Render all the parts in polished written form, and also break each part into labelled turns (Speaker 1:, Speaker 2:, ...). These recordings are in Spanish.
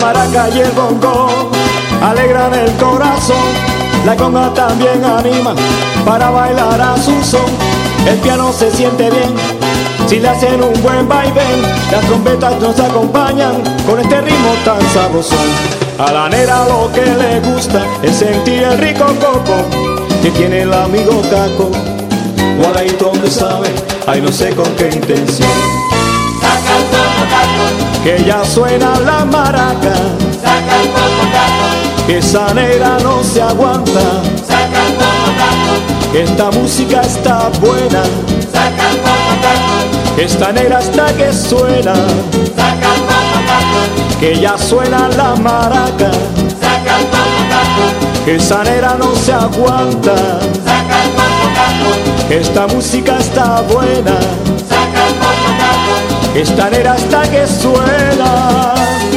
Speaker 1: maraca y el bongo alegran el corazón. La conga también anima para bailar a su son. El piano se siente bien si le hacen un buen vaivén. Las trompetas nos acompañan con este ritmo tan sabrosón. A la nera lo que le gusta es sentir el rico coco que tiene el amigo Caco. Guardadito donde sabe, ay no sé con qué intención.
Speaker 2: Saca el coco, Caco,
Speaker 1: Que ya suena la maraca,
Speaker 2: saca el coco, Caco,
Speaker 1: que esa negra no se aguanta.
Speaker 2: saca el coco, Caco,
Speaker 1: Que esta música está buena,
Speaker 2: saca el coco, Caco,
Speaker 1: que esta negra está que suena.
Speaker 2: saca el coco, Caco,
Speaker 1: Que ya suena la maraca,
Speaker 2: saca el coco, Caco,
Speaker 1: que esa negra no se aguanta.
Speaker 2: saca el coco, Caco,
Speaker 1: Que esta música está buena,
Speaker 2: saca el coco, Caco.
Speaker 1: que esta negra está que suena.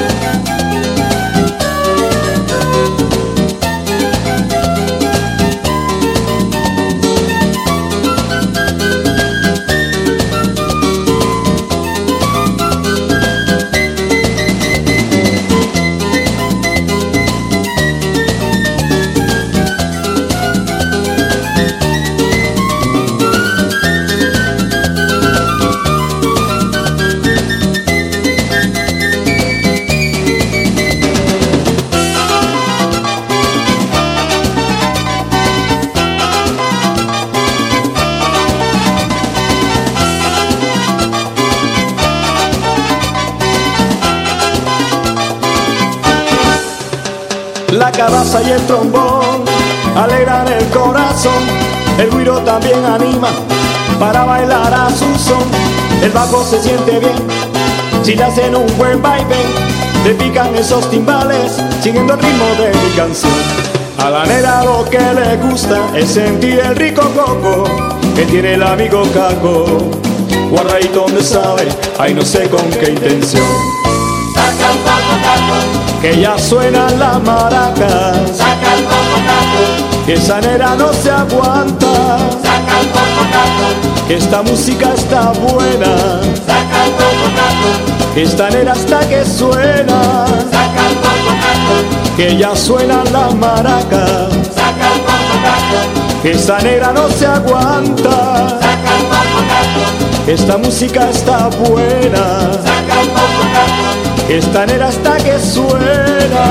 Speaker 1: La caraza y el trombón alegran el corazón. El güiro también anima para bailar a su son. El bajo se siente bien si le hacen un buen vaivén. Le pican esos timbales siguiendo el ritmo de mi canción. A la nera lo que le gusta es sentir el rico coco que tiene el amigo Caco. Guardadito donde sabe, ay no sé con qué intención.
Speaker 2: Saca el coco, Caco,
Speaker 1: Que ya suena la maraca,
Speaker 2: saca el coco, Caco,
Speaker 1: que esa nera no se aguanta.
Speaker 2: saca el coco, Caco,
Speaker 1: Que esta música está buena,
Speaker 2: saca el coco, Caco,
Speaker 1: que esta nera está que suena.
Speaker 2: saca el coco, Caco,
Speaker 1: Que ya suena la maraca,
Speaker 2: saca el coco, Caco,
Speaker 1: que esta negra no se aguanta.
Speaker 2: saca el coco, Caco,
Speaker 1: Que esta música está buena,
Speaker 2: saca el coco, Caco.
Speaker 1: que esta nera está que suena.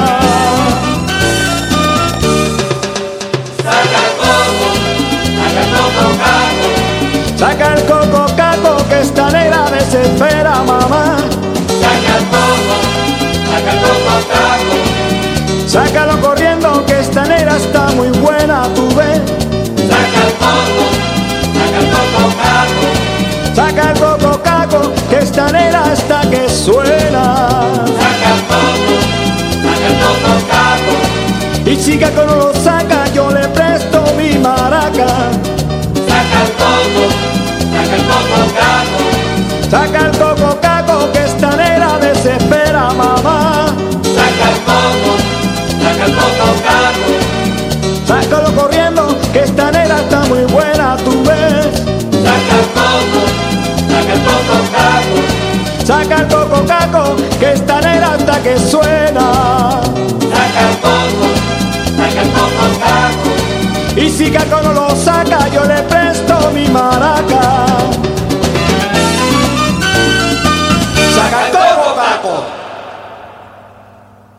Speaker 2: Saca el coco, Caco,
Speaker 1: Saca el coco, Caco, que esta nera desespera, mamá.
Speaker 2: saca el coco, Caco,
Speaker 1: Sácalo corriendo, que esta nera está muy buena, tú ves.
Speaker 2: saca el coco, Caco,
Speaker 1: Saca el coco, Caco, que esta nera está que suena.
Speaker 2: saca el coco, Caco,
Speaker 1: Y si Caco no lo saca, yo le presto mi maraca.
Speaker 2: saca el coco, Caco,
Speaker 1: Saca el coco, Caco, que esta nera desespera, mamá.
Speaker 2: saca el coco, Caco,
Speaker 1: Sácalo corriendo, que esta nera está muy buena, tú ves.
Speaker 2: saca el coco, Caco,
Speaker 1: Saca el coco, Caco, que esta nera hasta que suena.
Speaker 2: saca el coco, Caco.
Speaker 1: Y si Caco no lo saca,